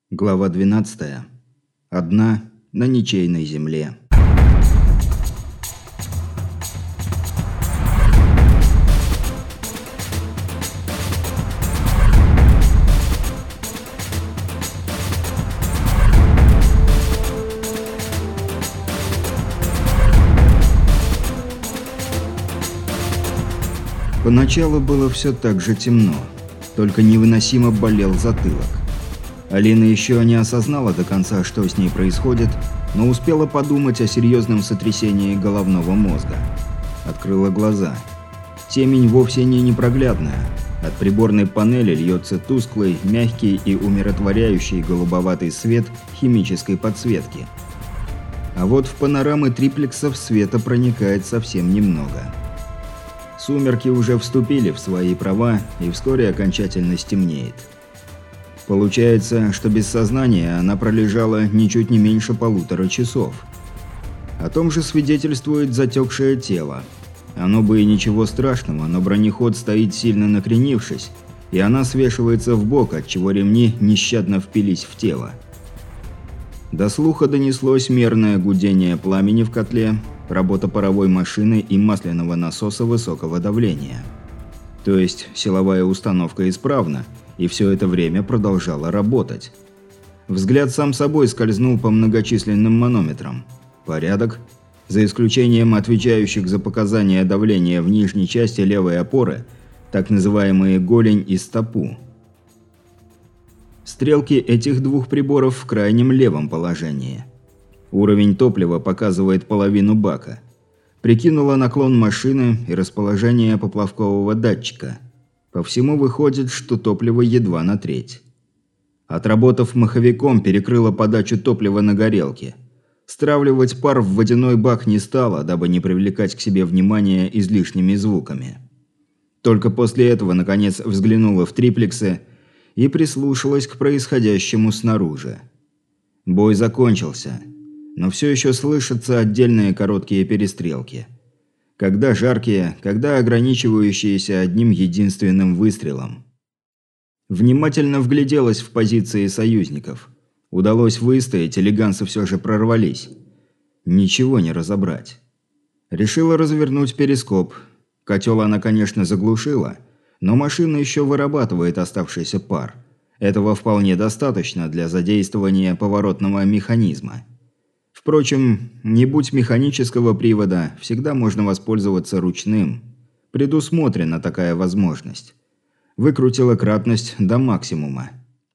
Глава 12. Одна на ничейной земле. Поначалу было все так же темно, только невыносимо болел затылок. Алина еще не осознала до конца, что с ней происходит, но успела подумать о серьезном сотрясении головного мозга. Открыла глаза. Темень вовсе не непроглядная. От приборной панели льется тусклый, мягкий и умиротворяющий голубоватый свет химической подсветки. А вот в панорамы триплексов света проникает совсем немного. Сумерки уже вступили в свои права, и вскоре окончательно стемнеет. Получается, что без сознания она пролежала ничуть не меньше 1,5 часов. О том же свидетельствует затекшее тело. Оно бы и ничего страшного, но бронеход стоит сильно накренившись, и она свешивается в бок, отчего ремни нещадно впились в тело. До слуха донеслось мерное гудение пламени в котле, работа паровой машины и масляного насоса высокого давления. То есть силовая установка исправна, и все это время продолжала работать. Взгляд сам собой скользнул по многочисленным манометрам. Порядок. За исключением отвечающих за показания давления в нижней части левой опоры, так называемые голень и стопу. Стрелки этих двух приборов в крайнем левом положении. Уровень топлива показывает половину бака. Прикинула наклон машины и расположение поплавкового датчика. По всему выходит, что топливо едва на треть. Отработав маховиком, перекрыла подачу топлива на горелке. Стравливать пар в водяной бак не стала, дабы не привлекать к себе внимание излишними звуками. Только после этого, наконец, взглянула в триплексы и прислушалась к происходящему снаружи. Бой закончился, но все еще слышатся отдельные короткие перестрелки. Когда жаркие, когда ограничивающиеся одним единственным выстрелом. Внимательно вгляделась в позиции союзников. Удалось выстоять, и лиганцы все же прорвались. Ничего не разобрать. Решила развернуть перископ. Котел она, конечно, заглушила, но машина еще вырабатывает оставшийся пар. Этого вполне достаточно для задействования поворотного механизма. Впрочем, не будь механического привода, всегда можно воспользоваться ручным. Предусмотрена такая возможность. Выкрутила кратность до максимума.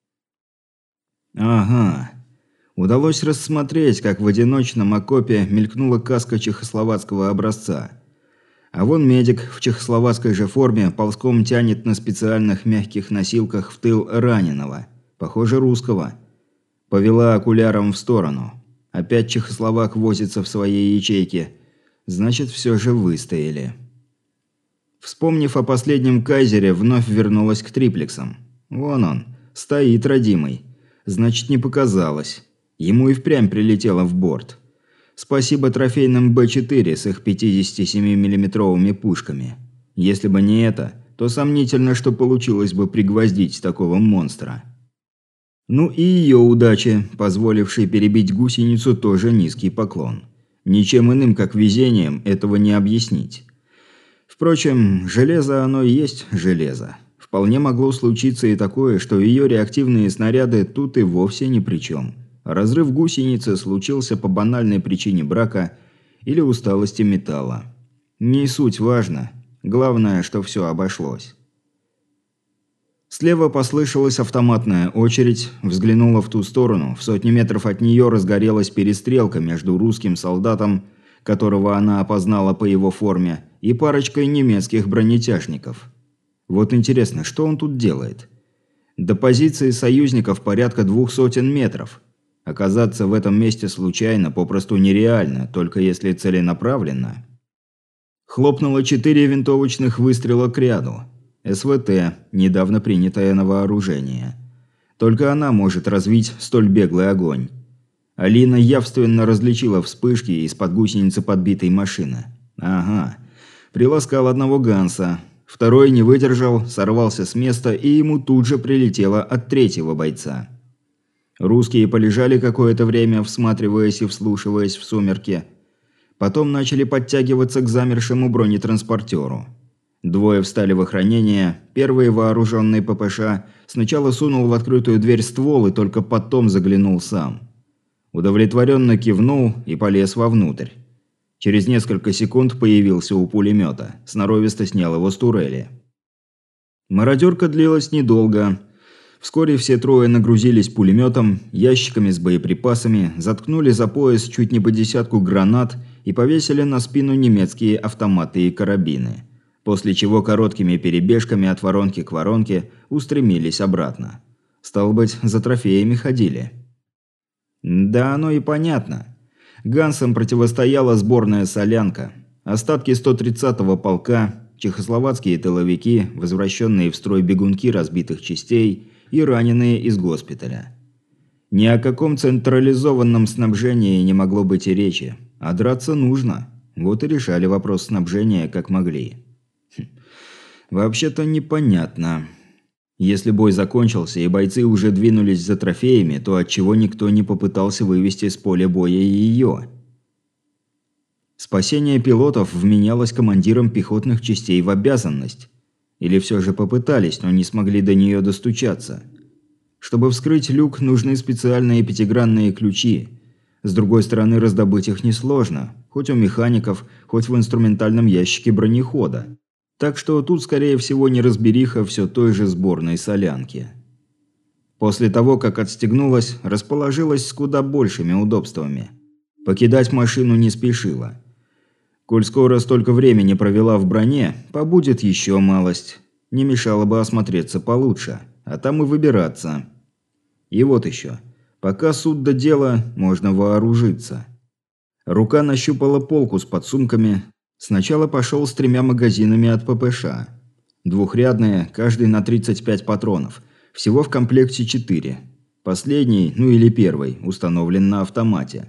Ага. Удалось рассмотреть, как в одиночном окопе мелькнула каска чехословацкого образца. А вон медик в чехословацкой же форме ползком тянет на специальных мягких носилках в тыл раненого. Похоже, русского. Повела окуляром в сторону. Опять чехословак возится в своей ячейке. Значит, все же выстояли. Вспомнив о последнем кайзере, вновь вернулась к триплексам. Вон он, стоит родимый. Значит, не показалось. Ему и впрямь прилетело в борт. Спасибо трофейным Б-4 с их 57-миллиметровыми пушками. Если бы не это, то сомнительно, что получилось бы пригвоздить такого монстра. Ну и ее удачи, позволившей перебить гусеницу, тоже низкий поклон. Ничем иным, как везением, этого не объяснить. Впрочем, железо оно и есть железо. Вполне могло случиться и такое, что ее реактивные снаряды тут и вовсе ни при чем. Разрыв гусеницы случился по банальной причине брака или усталости металла. Не суть важно. Главное, что все обошлось. Слева послышалась автоматная очередь, взглянула в ту сторону. В сотни метров от нее разгорелась перестрелка между русским солдатом, которого она опознала по его форме, и парочкой немецких бронетяжников. Вот интересно, что он тут делает? До позиции союзников порядка 200 метров. Оказаться в этом месте случайно попросту нереально, только если целенаправленно. Хлопнуло 4 винтовочных выстрела к ряду. СВТ, недавно принятая на вооружение. Только она может развить столь беглый огонь. Алина явственно различила вспышки из-под гусеницы подбитой машины. Ага, приласкал одного Ганса. Второй не выдержал, сорвался с места, и ему тут же прилетело от третьего бойца. Русские полежали какое-то время, всматриваясь и вслушиваясь в сумерки. Потом начали подтягиваться к замершему бронетранспортеру. Двое встали в охранение, первый вооруженный ППШ сначала сунул в открытую дверь ствол и только потом заглянул сам. Удовлетворенно кивнул и полез вовнутрь. Через несколько секунд появился у пулемета, сноровисто снял его с турели. Мародерка длилась недолго. Вскоре все трое нагрузились пулеметом, ящиками с боеприпасами, заткнули за пояс чуть не по десятку гранат и повесили на спину немецкие автоматы и карабины, после чего короткими перебежками от воронки к воронке устремились обратно. Стало быть, за трофеями ходили. Да, оно и понятно. Гансам противостояла сборная солянка. Остатки 130-го полка, чехословацкие тыловики, возвращенные в строй бегунки разбитых частей и раненые из госпиталя. Ни о каком централизованном снабжении не могло быть и речи, а драться нужно. Вот и решали вопрос снабжения как могли. Вообще-то непонятно. Если бой закончился и бойцы уже двинулись за трофеями, то отчего никто не попытался вывести с поля боя и ее? Спасение пилотов вменялось командирам пехотных частей в обязанность. Или все же попытались, но не смогли до нее достучаться. Чтобы вскрыть люк, нужны специальные пятигранные ключи. С другой стороны, раздобыть их несложно, хоть у механиков, хоть в инструментальном ящике бронехода. Так что тут, скорее всего, неразбериха все той же сборной солянки. После того, как отстегнулась, расположилась с куда большими удобствами. Покидать машину не спешила. Коль скоро столько времени провела в броне, побудет еще малость. Не мешало бы осмотреться получше, а там и выбираться. И вот еще. Пока суд до дела, можно вооружиться. Рука нащупала полку с подсумками. Сначала пошел с 3 магазинами от ППШ. Двухрядные, каждый на 35 патронов. Всего в комплекте 4. Последний, ну или первый, установлен на автомате.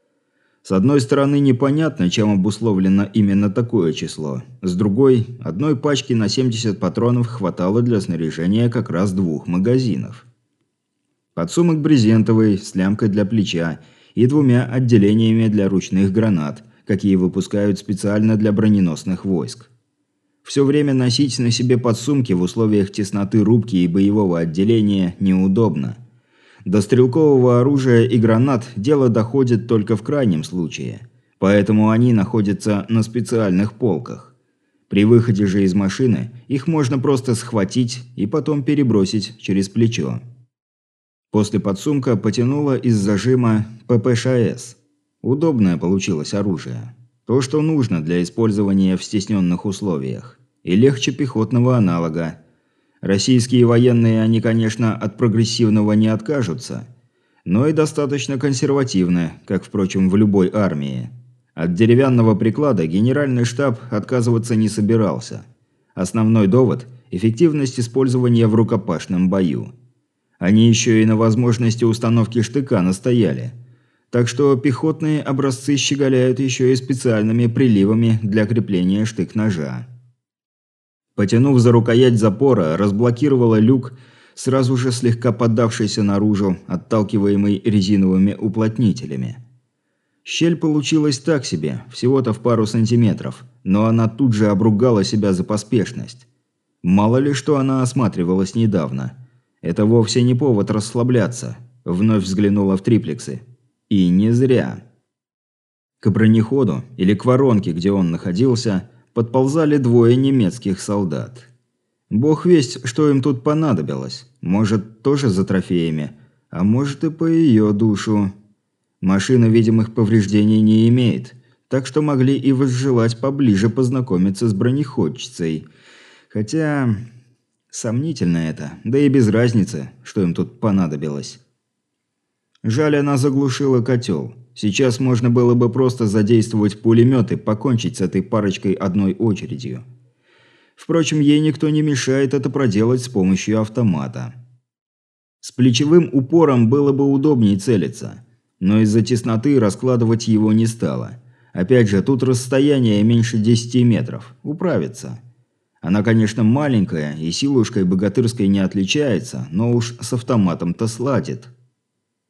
С одной стороны, непонятно, чем обусловлено именно такое число. С другой, одной пачки на 70 патронов хватало для снаряжения как раз 2 магазинов. Подсумок брезентовый, с лямкой для плеча и 2 отделениями для ручных гранат, какие выпускают специально для броненосных войск. Все время носить на себе подсумки в условиях тесноты рубки и боевого отделения неудобно. До стрелкового оружия и гранат дело доходит только в крайнем случае, поэтому они находятся на специальных полках. При выходе же из машины их можно просто схватить и потом перебросить через плечо. После подсумка потянуло из зажима ППШ-С. Удобное получилось оружие. То, что нужно для использования в стесненных условиях. И легче пехотного аналога. Российские военные, они, конечно, от прогрессивного не откажутся, но и достаточно консервативны, как, впрочем, в любой армии. От деревянного приклада генеральный штаб отказываться не собирался. Основной довод – эффективность использования в рукопашном бою. Они еще и на возможности установки штыка настояли. Так что пехотные образцы щеголяют еще и специальными приливами для крепления штык-ножа. Потянув за рукоять запора, разблокировала люк, сразу же слегка поддавшийся наружу, отталкиваемый резиновыми уплотнителями. Щель получилась так себе, всего-то в пару сантиметров, но она тут же обругала себя за поспешность. Мало ли что она осматривалась недавно. Это вовсе не повод расслабляться. Вновь взглянула в триплексы. И не зря. К бронеходу, или к воронке, где он находился, подползали 2 немецких солдат. Бог весть, что им тут понадобилось. Может, тоже за трофеями, а может и по ее душу. Машина видимых повреждений не имеет, так что могли и возжелать поближе познакомиться с бронеходчицей. Хотя сомнительно это, да и без разницы, что им тут понадобилось. Жаль, она заглушила котел. Сейчас можно было бы просто задействовать пулемет и покончить с этой парочкой одной очередью. Впрочем, ей никто не мешает это проделать с помощью автомата. С плечевым упором было бы удобнее целиться, но из-за тесноты раскладывать его не стало. Опять же, тут расстояние меньше 10 метров. Управится. Она, конечно, маленькая и силушкой богатырской не отличается, но уж с автоматом-то сладит.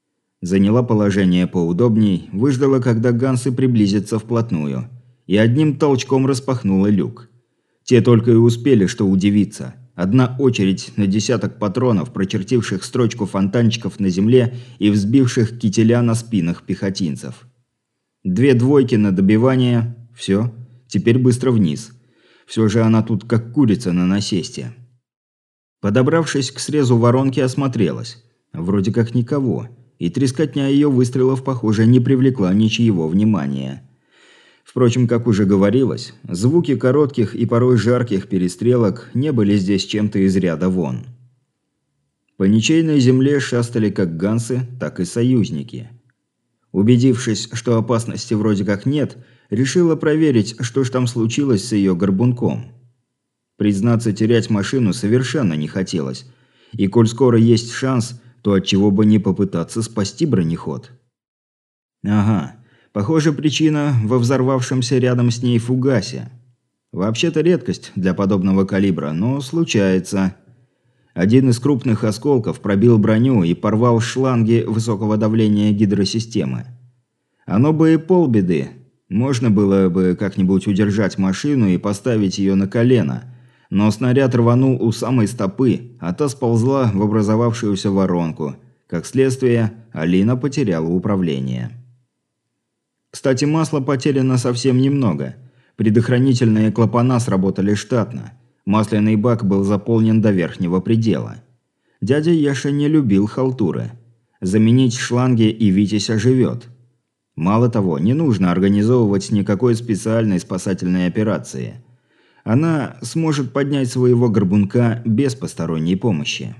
Заняла положение поудобней, выждала, когда гансы приблизятся вплотную, и одним толчком распахнула люк. Те только и успели что удивиться. Одна очередь на десяток патронов, прочертивших строчку фонтанчиков на земле и взбивших кителя на спинах пехотинцев. 2 двойки на добивание. Все. Теперь быстро вниз. Все же она тут как курица на насесте. Подобравшись к срезу воронки, осмотрелась. Вроде как никого. И трескотня ее выстрелов, похоже, не привлекла ничьего внимания. Впрочем, как уже говорилось, звуки коротких и порой жарких перестрелок не были здесь чем-то из ряда вон. По ничейной земле шастали как гансы, так и союзники. Убедившись, что опасности вроде как нет, решила проверить, что ж там случилось с ее горбунком. Признаться, терять машину совершенно не хотелось, и коль скоро есть шанс, то отчего бы не попытаться спасти бронеход. Ага, похоже, причина во взорвавшемся рядом с ней фугасе. Вообще-то редкость для подобного калибра, но случается. Один из крупных осколков пробил броню и порвал шланги высокого давления гидросистемы. Оно бы и полбеды. Можно было бы как-нибудь удержать машину и поставить ее на колено, но снаряд рванул у самой стопы, а та сползла в образовавшуюся воронку. Как следствие, Алина потеряла управление. Кстати, масла потеряно совсем немного. Предохранительные клапана сработали штатно. Масляный бак был заполнен до верхнего предела. Дядя Яша не любил халтуры. Заменить шланги и Витязь оживет. Мало того, не нужно организовывать никакой специальной спасательной операции. Она сможет поднять своего горбунка без посторонней помощи.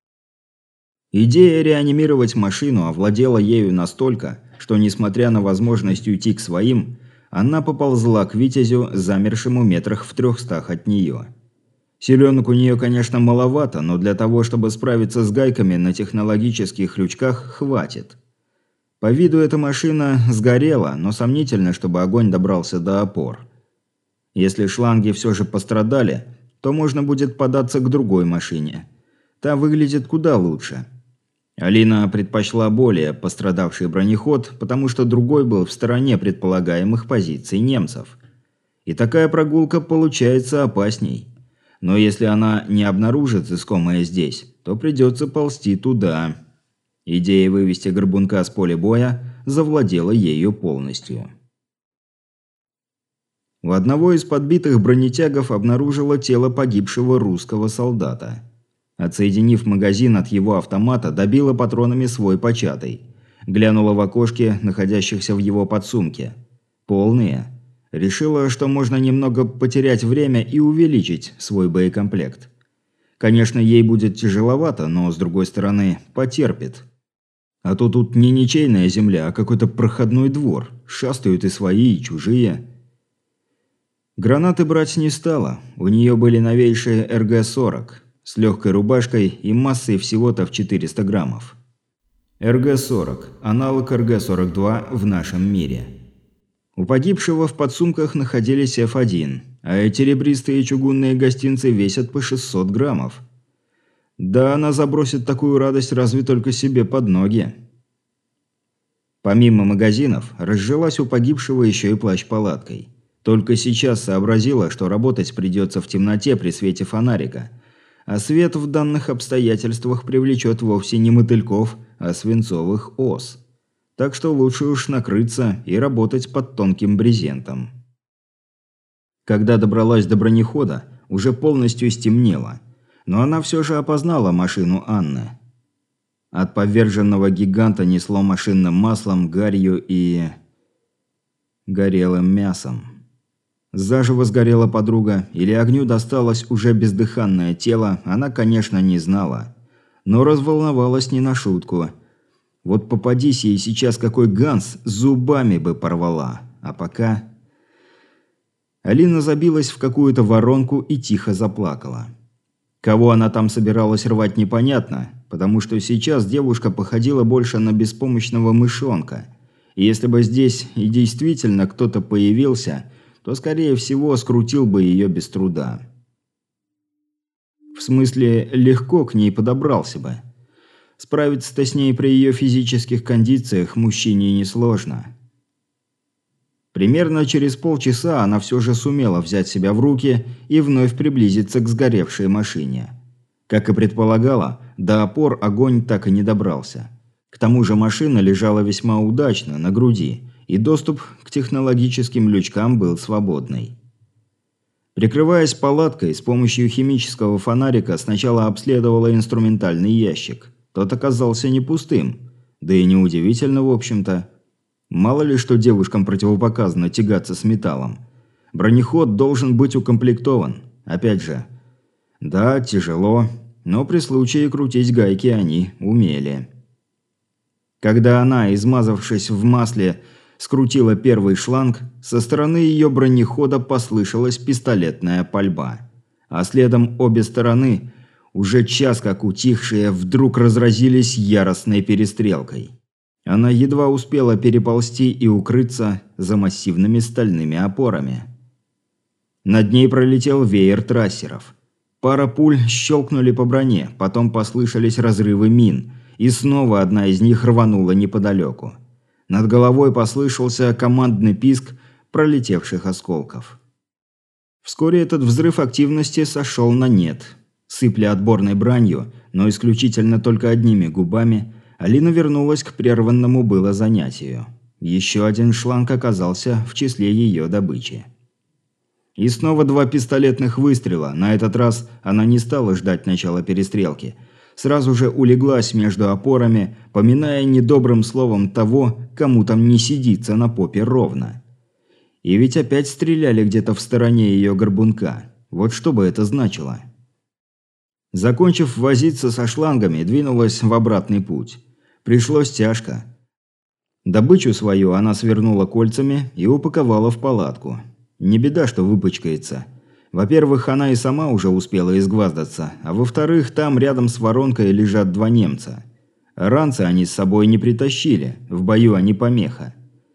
Идея реанимировать машину овладела ею настолько, что, несмотря на возможность уйти к своим, она поползла к Витязю, замершему метрах в 300 от нее. Селенок у нее, конечно, маловато, но для того, чтобы справиться с гайками на технологических крючках, хватит. По виду эта машина сгорела, но сомнительно, чтобы огонь добрался до опор. Если шланги все же пострадали, то можно будет податься к другой машине. Та выглядит куда лучше. Алина предпочла более пострадавший бронеход, потому что другой был в стороне предполагаемых позиций немцев. И такая прогулка получается опасней. Но если она не обнаружит искомое здесь, то придется ползти туда. Идея вывести горбунка с поля боя завладела ею полностью. У одного из подбитых бронетягов обнаружила тело погибшего русского солдата. Отсоединив магазин от его автомата, добила патронами свой початый. Глянула в окошки, находящихся в его подсумке. Полные. Решила, что можно немного потерять время и увеличить свой боекомплект. Конечно, ей будет тяжеловато, но, с другой стороны, потерпит. А то тут не ничейная земля, а какой-то проходной двор. Шастают и свои, и чужие. Гранаты брать не стала. У нее были новейшие РГ-40 с легкой рубашкой и массой всего-то в 400 граммов. РГ-40 – аналог РГ-42 в нашем мире. У погибшего в подсумках находились F1, а эти ребристые чугунные гостинцы весят по 600 граммов. Да, она забросит такую радость разве только себе под ноги. Помимо магазинов, разжилась у погибшего еще и плащ-палаткой. Только сейчас сообразила, что работать придется в темноте при свете фонарика. А свет в данных обстоятельствах привлечет вовсе не мотыльков, а свинцовых ос. Так что лучше уж накрыться и работать под тонким брезентом. Когда добралась до бронехода, уже полностью стемнело. Но она все же опознала машину Анны. От поверженного гиганта несло машинным маслом, гарью и горелым мясом. Заживо сгорела подруга, или огню досталось уже бездыханное тело, она, конечно, не знала. Но разволновалась не на шутку. Вот попадись ей сейчас какой Ганс, зубами бы порвала. А пока... Алина забилась в какую-то воронку и тихо заплакала. Кого она там собиралась рвать, непонятно, потому что сейчас девушка походила больше на беспомощного мышонка. И если бы здесь и действительно кто-то появился, то, скорее всего, скрутил бы ее без труда. В смысле, легко к ней подобрался бы. Справиться-то с ней при ее физических кондициях мужчине несложно. Примерно через полчаса она все же сумела взять себя в руки и вновь приблизиться к сгоревшей машине. Как и предполагала, до опор огонь так и не добрался. К тому же машина лежала весьма удачно, на груди, и доступ к технологическим лючкам был свободный. Прикрываясь палаткой, с помощью химического фонарика сначала обследовала инструментальный ящик. Тот оказался не пустым, да и неудивительно, в общем-то. Мало ли что девушкам противопоказано тягаться с металлом. Бронеход должен быть укомплектован. Опять же, да, тяжело, но при случае крутить гайки они умели. Когда она, измазавшись в масле, скрутила первый шланг, со стороны ее бронехода послышалась пистолетная пальба. А следом обе стороны, уже час как утихшие, вдруг разразились яростной перестрелкой. Она едва успела переползти и укрыться за массивными стальными опорами. Над ней пролетел веер трассеров. Пара пуль щелкнули по броне, потом послышались разрывы мин, и снова одна из них рванула неподалеку. Над головой послышался командный писк пролетевших осколков. Вскоре этот взрыв активности сошел на нет. Сыпля отборной бранью, но исключительно только одними губами, Алина вернулась к прерванному было занятию. Еще один шланг оказался в числе ее добычи. И снова 2 пистолетных выстрела. На этот раз она не стала ждать начала перестрелки. Сразу же улеглась между опорами, поминая недобрым словом того, кому там не сидится на попе ровно. И ведь опять стреляли где-то в стороне ее горбунка. Вот что бы это значило? Закончив возиться со шлангами, двинулась в обратный путь. Пришлось тяжко. Добычу свою она свернула кольцами и упаковала в палатку. Не беда, что выпачкается. Во-первых, она и сама уже успела изгваздаться, а во-вторых, там рядом с воронкой лежат 2 немца. Ранцы они с собой не притащили, в бою они помеха.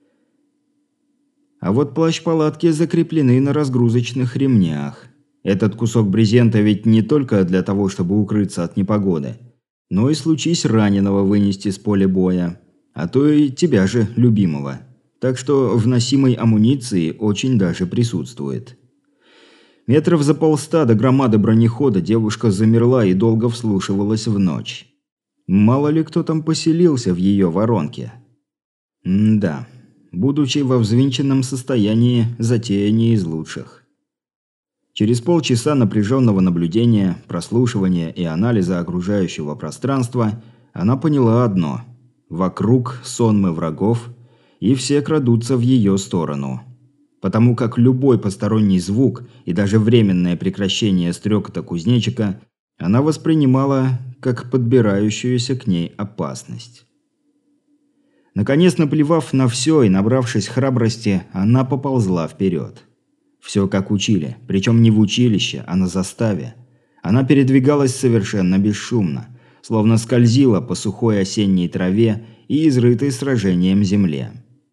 А вот плащ-палатки закреплены на разгрузочных ремнях. Этот кусок брезента ведь не только для того, чтобы укрыться от непогоды, но и случись раненого вынести с поля боя, а то и тебя же, любимого. Так что в носимой амуниции очень даже присутствует. Метров за 100 до громады бронехода девушка замерла и долго вслушивалась в ночь. Мало ли кто там поселился в ее воронке. Да, будучи во взвинченном состоянии, затея не из лучших. Через полчаса напряженного наблюдения, прослушивания и анализа окружающего пространства она поняла одно – вокруг сонмы врагов, и все крадутся в ее сторону. Потому как любой посторонний звук и даже временное прекращение стрекота кузнечика она воспринимала как подбирающуюся к ней опасность. Наконец, наплевав на все и набравшись храбрости, она поползла вперед. Все как учили, причем не в училище, а на заставе. Она передвигалась совершенно бесшумно, словно скользила по сухой осенней траве и изрытой сражением земле.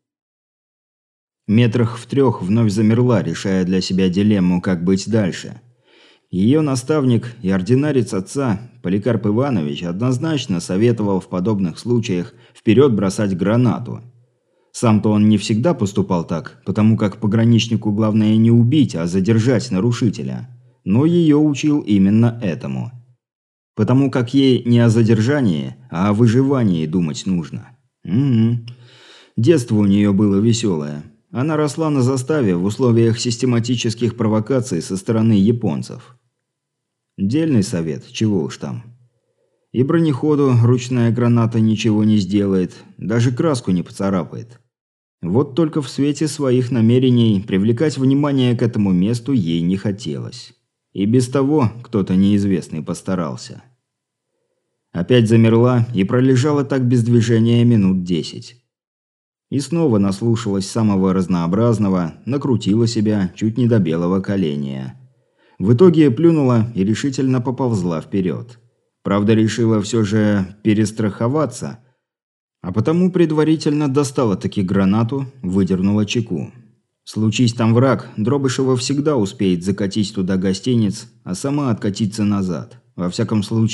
Метрах в 3 вновь замерла, решая для себя дилемму, как быть дальше. Ее наставник и ординарец отца, Поликарп Иванович, однозначно советовал в подобных случаях вперед бросать гранату. Сам-то он не всегда поступал так, потому как пограничнику главное не убить, а задержать нарушителя. Но ее учил именно этому. Потому как ей не о задержании, а о выживании думать нужно. Детство у нее было веселое. Она росла на заставе в условиях систематических провокаций со стороны японцев. Дельный совет, чего уж там. И бронеходу ручная граната ничего не сделает, даже краску не поцарапает. Вот только в свете своих намерений привлекать внимание к этому месту ей не хотелось. И без того кто-то неизвестный постарался. Опять замерла и пролежала так без движения минут 10. И снова наслушалась самого разнообразного, накрутила себя чуть не до белого коленя. В итоге плюнула и решительно поползла вперед. Правда, решила все же перестраховаться, а потому предварительно достала таки гранату, выдернула чеку. Случись там враг, Дробышева всегда успеет закатить туда гостиниц, а сама откатиться назад. Во всяком случае,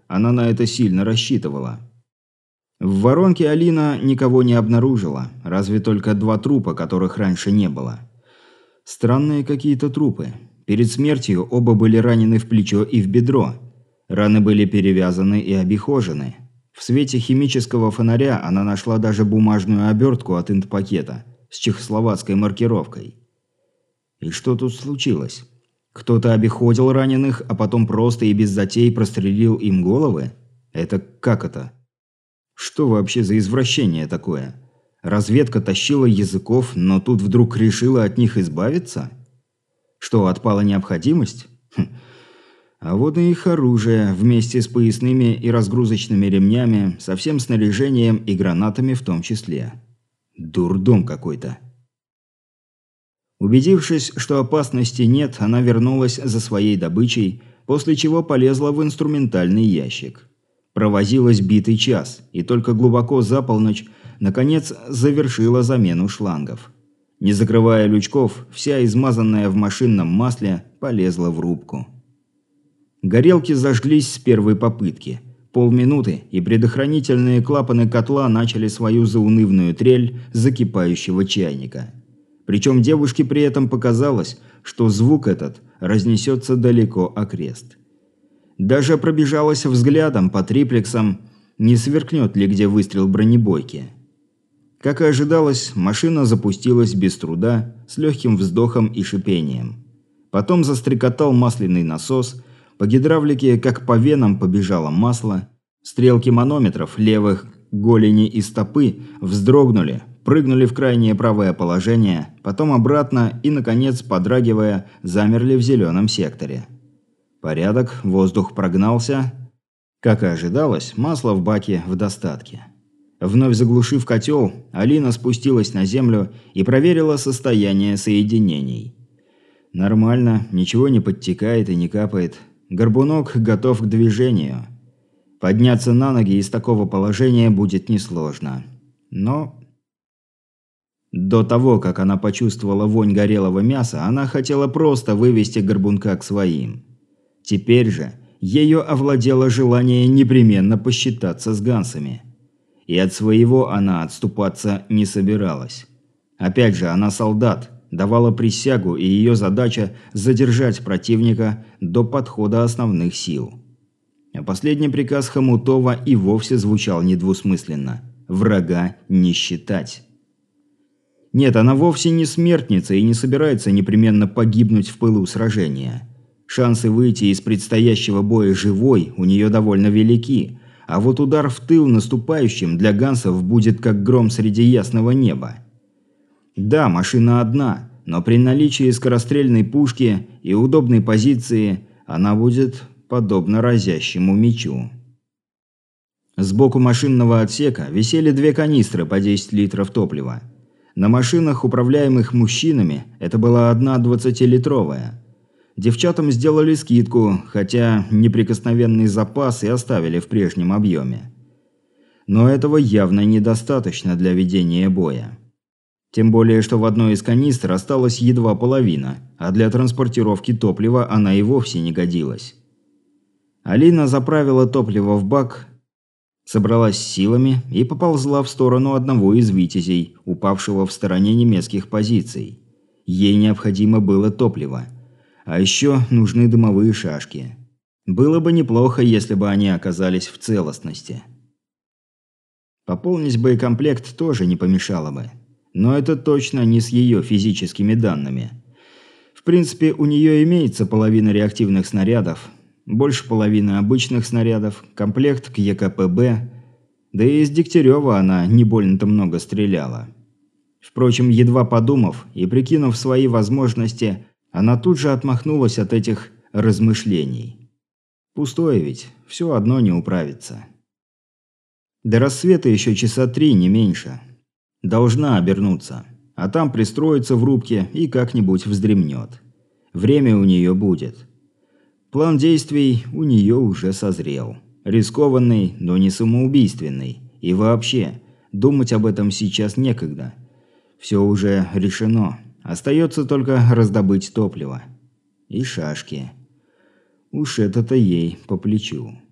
она на это сильно рассчитывала. В воронке Алина никого не обнаружила, разве только 2 трупа, которых раньше не было. Странные какие-то трупы. Перед смертью оба были ранены в плечо и в бедро. Раны были перевязаны и обихожены. В свете химического фонаря она нашла даже бумажную обертку от инт-пакета с чехословацкой маркировкой. И что тут случилось? Кто-то обиходил раненых, а потом просто и без затей прострелил им головы? Это как это? Что вообще за извращение такое? Разведка тащила языков, но тут вдруг решила от них избавиться? Что, отпала необходимость? А вот и их оружие, вместе с поясными и разгрузочными ремнями, со всем снаряжением и гранатами в том числе. Дурдом какой-то. Убедившись, что опасности нет, она вернулась за своей добычей, после чего полезла в инструментальный ящик. Провозилась битый час, и только глубоко за полночь, наконец, завершила замену шлангов. Не закрывая лючков, вся измазанная в машинном масле полезла в рубку. Горелки зажглись с первой попытки. Полминуты, и предохранительные клапаны котла начали свою заунывную трель закипающего чайника. Причем девушке при этом показалось, что звук этот разнесется далеко окрест. Даже пробежалась взглядом по триплексам, не сверкнет ли где выстрел бронебойки. Как и ожидалось, машина запустилась без труда, с легким вздохом и шипением. Потом застрекотал масляный насос, по гидравлике, как по венам, побежало масло, стрелки манометров левых голени и стопы вздрогнули, прыгнули в крайнее правое положение, потом обратно и, наконец, подрагивая, замерли в зеленом секторе. Порядок, воздух прогнался. Как и ожидалось, масло в баке в достатке. Вновь заглушив котел, Алина спустилась на землю и проверила состояние соединений. Нормально, ничего не подтекает и не капает. Горбунок готов к движению. Подняться на ноги из такого положения будет несложно. Но... До того, как она почувствовала вонь горелого мяса, она хотела просто вывести горбунка к своим. Теперь же ею овладело желание непременно посчитаться с гансами. И от своего она отступаться не собиралась. Опять же, она солдат, давала присягу, и ее задача – задержать противника до подхода основных сил. А последний приказ Хомутова и вовсе звучал недвусмысленно – врага не считать. Нет, она вовсе не смертница и не собирается непременно погибнуть в пылу сражения. Шансы выйти из предстоящего боя живой у нее довольно велики, а вот удар в тыл наступающим для гансов будет как гром среди ясного неба. Да, машина одна, но при наличии скорострельной пушки и удобной позиции она будет подобна разящему мечу. Сбоку машинного отсека висели 2 канистры по 10 литров топлива. На машинах, управляемых мужчинами, это была одна 20-литровая. Девчатам сделали скидку, хотя неприкосновенный запас и оставили в прежнем объеме. Но этого явно недостаточно для ведения боя. Тем более, что в одной из канистр осталась едва половина, а для транспортировки топлива она и вовсе не годилась. Алина заправила топливо в бак, собралась силами и поползла в сторону одного из витязей, упавшего в стороне немецких позиций. Ей необходимо было топливо. А еще нужны дымовые шашки. Было бы неплохо, если бы они оказались в целостности. Пополнить боекомплект тоже не помешало бы. Но это точно не с ее физическими данными. В принципе, у нее имеется половина реактивных снарядов, больше половины обычных снарядов, комплект к ЕКПБ, да и из Дегтярева она не больно-то много стреляла. Впрочем, едва подумав и прикинув свои возможности, она тут же отмахнулась от этих размышлений. Пустое ведь, все одно не управится. До рассвета еще часа 3, не меньше. Должна обернуться, а там пристроиться в рубке и как-нибудь вздремнет. Время у нее будет. План действий у нее уже созрел. Рискованный, но не самоубийственный. И вообще, думать об этом сейчас некогда. Все уже решено. Остается только раздобыть топливо. И шашки. Уж это-то ей по плечу.